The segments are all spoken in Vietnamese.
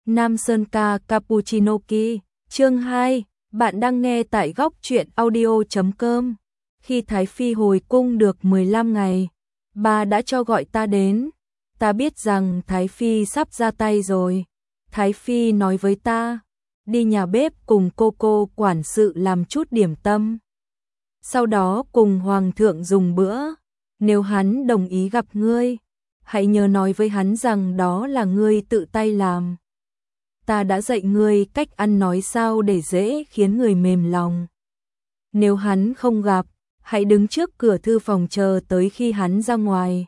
Nam Sơn ca Cappuccino Ki, chương 2, bạn đang nghe tại góc truyện audio.com. Khi Thái Phi hồi cung được 15 ngày, bà đã cho gọi ta đến. Ta biết rằng Thái Phi sắp ra tay rồi. Thái Phi nói với ta, đi nhà bếp cùng cô quản sự làm chút điểm tâm. Sau đó cùng Hoàng thượng dùng bữa. Nếu hắn đồng ý gặp ngươi, hãy nhớ nói với hắn rằng đó là ngươi tự tay làm. Ta đã dạy ngươi cách ăn nói sao để dễ khiến người mềm lòng. Nếu hắn không gặp, hãy đứng trước cửa thư phòng chờ tới khi hắn ra ngoài.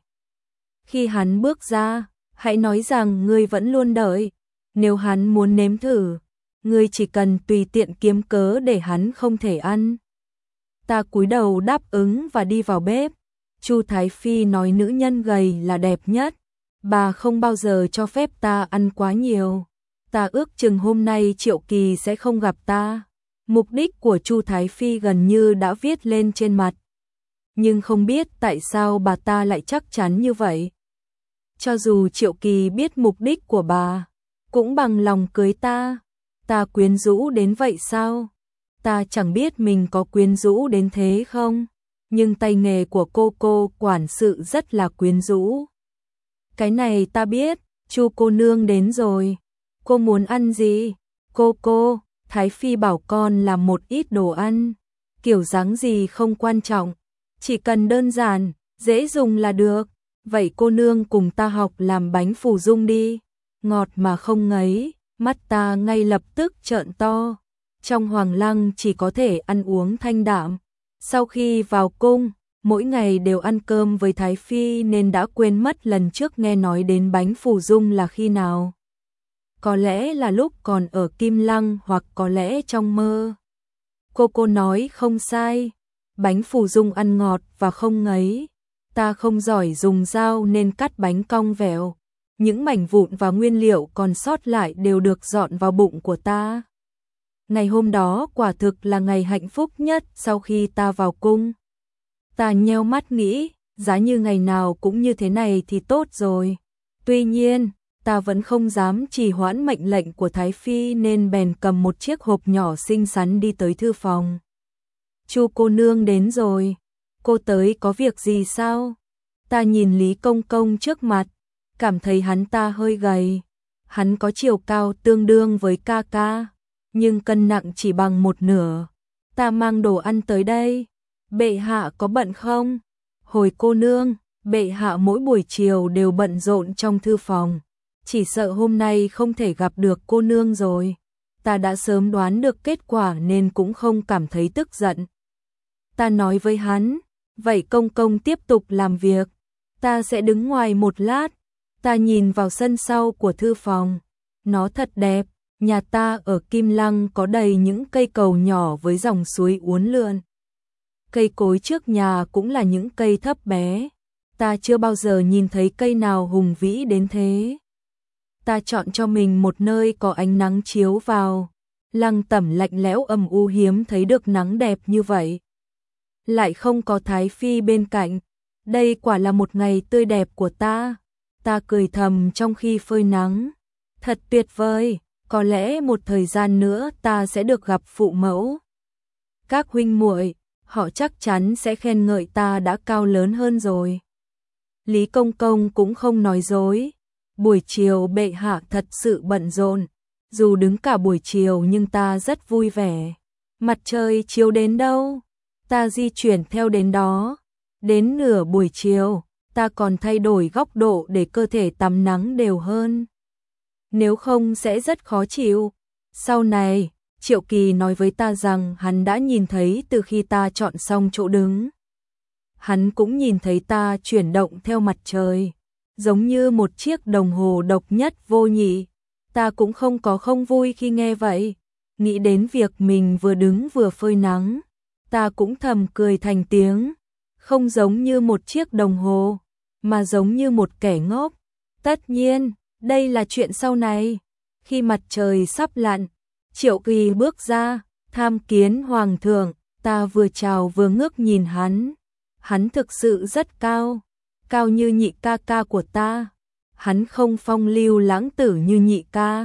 Khi hắn bước ra, hãy nói rằng ngươi vẫn luôn đợi. Nếu hắn muốn nếm thử, ngươi chỉ cần tùy tiện kiếm cớ để hắn không thể ăn. Ta cúi đầu đáp ứng và đi vào bếp. Chu Thái Phi nói nữ nhân gầy là đẹp nhất. Bà không bao giờ cho phép ta ăn quá nhiều. Ta ước chừng hôm nay Triệu Kỳ sẽ không gặp ta. Mục đích của Chu Thái Phi gần như đã viết lên trên mặt. Nhưng không biết tại sao bà ta lại chắc chắn như vậy. Cho dù Triệu Kỳ biết mục đích của bà, cũng bằng lòng cưới ta. Ta quyến rũ đến vậy sao? Ta chẳng biết mình có quyến rũ đến thế không, nhưng tay nghề của cô quản sự rất là quyến rũ. Cái này ta biết. Chu cô nương đến rồi. Cô muốn ăn gì? Cô, Thái Phi bảo con làm một ít đồ ăn. Kiểu dáng gì không quan trọng, chỉ cần đơn giản, dễ dùng là được. Vậy cô nương cùng ta học làm bánh phù dung đi. Ngọt mà không ngấy, mắt ta ngay lập tức trợn to. Trong Hoàng Lăng chỉ có thể ăn uống thanh đạm. Sau khi vào cung, mỗi ngày đều ăn cơm với Thái Phi nên đã quên mất lần trước nghe nói đến bánh phù dung là khi nào. Có lẽ là lúc còn ở Kim Lăng hoặc có lẽ trong mơ. Cô nói không sai, bánh phù dung ăn ngọt và không ngấy. Ta không giỏi dùng dao nên cắt bánh cong vẹo. Những mảnh vụn và nguyên liệu còn sót lại đều được dọn vào bụng của ta. Ngày hôm đó quả thực là ngày hạnh phúc nhất sau khi ta vào cung. Ta nheo mắt nghĩ, giá như ngày nào cũng như thế này thì tốt rồi. Tuy nhiên, ta vẫn không dám trì hoãn mệnh lệnh của Thái Phi nên bèn cầm một chiếc hộp nhỏ xinh xắn đi tới thư phòng. Chu cô nương đến rồi. Cô tới có việc gì sao? Ta nhìn Lý Công Công trước mặt, cảm thấy hắn ta hơi gầy. Hắn có chiều cao tương đương với ca, nhưng cân nặng chỉ bằng một nửa. Ta mang đồ ăn tới đây. Bệ hạ có bận không? Hồi cô nương, bệ hạ mỗi buổi chiều đều bận rộn trong thư phòng. Chỉ sợ hôm nay không thể gặp được cô nương rồi. Ta đã sớm đoán được kết quả nên cũng không cảm thấy tức giận. Ta nói với hắn, vậy Công Công tiếp tục làm việc. Ta sẽ đứng ngoài một lát. Ta nhìn vào sân sau của thư phòng. Nó thật đẹp. Nhà ta ở Kim Lăng có đầy những cây cầu nhỏ với dòng suối uốn lượn. Cây cối trước nhà cũng là những cây thấp bé. Ta chưa bao giờ nhìn thấy cây nào hùng vĩ đến thế. Ta chọn cho mình một nơi có ánh nắng chiếu vào. Lăng Tẩm lạnh lẽo âm u hiếm thấy được nắng đẹp như vậy. Lại không có Thái Phi bên cạnh. Đây quả là một ngày tươi đẹp của ta. Ta cười thầm trong khi phơi nắng. Thật tuyệt vời, có lẽ một thời gian nữa ta sẽ được gặp phụ mẫu. Các huynh muội, họ chắc chắn sẽ khen ngợi ta đã cao lớn hơn rồi. Lý Công Công cũng không nói dối. Buổi chiều bệ hạ thật sự bận rộn. Dù đứng cả buổi chiều nhưng ta rất vui vẻ. Mặt trời chiếu đến đâu, ta di chuyển theo đến đó. Đến nửa buổi chiều, ta còn thay đổi góc độ để cơ thể tắm nắng đều hơn. Nếu không sẽ rất khó chịu. Sau này, Triệu Kỳ nói với ta rằng hắn đã nhìn thấy từ khi ta chọn xong chỗ đứng. Hắn cũng nhìn thấy ta chuyển động theo mặt trời, giống như một chiếc đồng hồ độc nhất vô nhị. Ta cũng không có không vui khi nghe vậy. Nghĩ đến việc mình vừa đứng vừa phơi nắng, ta cũng thầm cười thành tiếng. Không giống như một chiếc đồng hồ, mà giống như một kẻ ngốc. Tất nhiên, đây là chuyện sau này. Khi mặt trời sắp lặn, Triệu Kỳ bước ra, tham kiến Hoàng thượng. Ta vừa chào vừa ngước nhìn hắn. Hắn thực sự rất cao, cao như nhị ca của ta. Hắn không phong lưu lãng tử như nhị ca,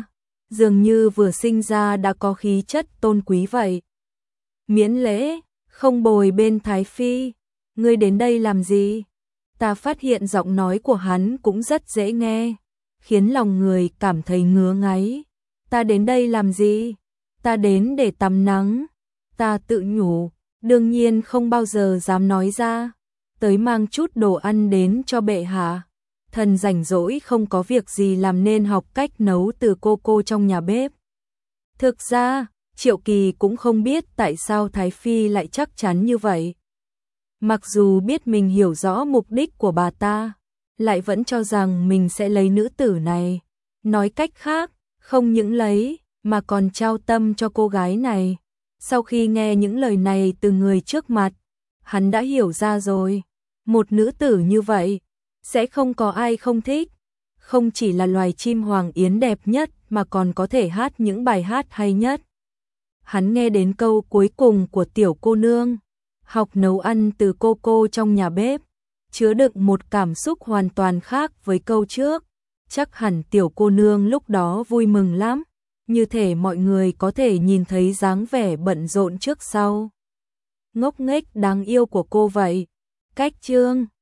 dường như vừa sinh ra đã có khí chất tôn quý vậy. Miễn lễ, không bồi bên Thái Phi, ngươi đến đây làm gì? Ta phát hiện giọng nói của hắn cũng rất dễ nghe, khiến lòng người cảm thấy ngứa ngáy. Ta đến đây làm gì? Ta đến để tắm nắng. Ta tự nhủ, đương nhiên không bao giờ dám nói ra. Tới mang chút đồ ăn đến cho bệ hạ. Thần rảnh rỗi không có việc gì làm nên học cách nấu từ cô trong nhà bếp. Thực ra, Triệu Kỳ cũng không biết tại sao Thái Phi lại chắc chắn như vậy. Mặc dù biết mình hiểu rõ mục đích của bà ta, lại vẫn cho rằng mình sẽ lấy nữ tử này. Nói cách khác, không những lấy, mà còn trao tâm cho cô gái này. Sau khi nghe những lời này từ người trước mặt, hắn đã hiểu ra rồi. Một nữ tử như vậy, sẽ không có ai không thích. Không chỉ là loài chim hoàng yến đẹp nhất mà còn có thể hát những bài hát hay nhất. Hắn nghe đến câu cuối cùng của tiểu cô nương, học nấu ăn từ cô trong nhà bếp, chứa đựng một cảm xúc hoàn toàn khác với câu trước. Chắc hẳn tiểu cô nương lúc đó vui mừng lắm, như thể mọi người có thể nhìn thấy dáng vẻ bận rộn trước sau. Ngốc nghếch đáng yêu của cô vậy. Cách chương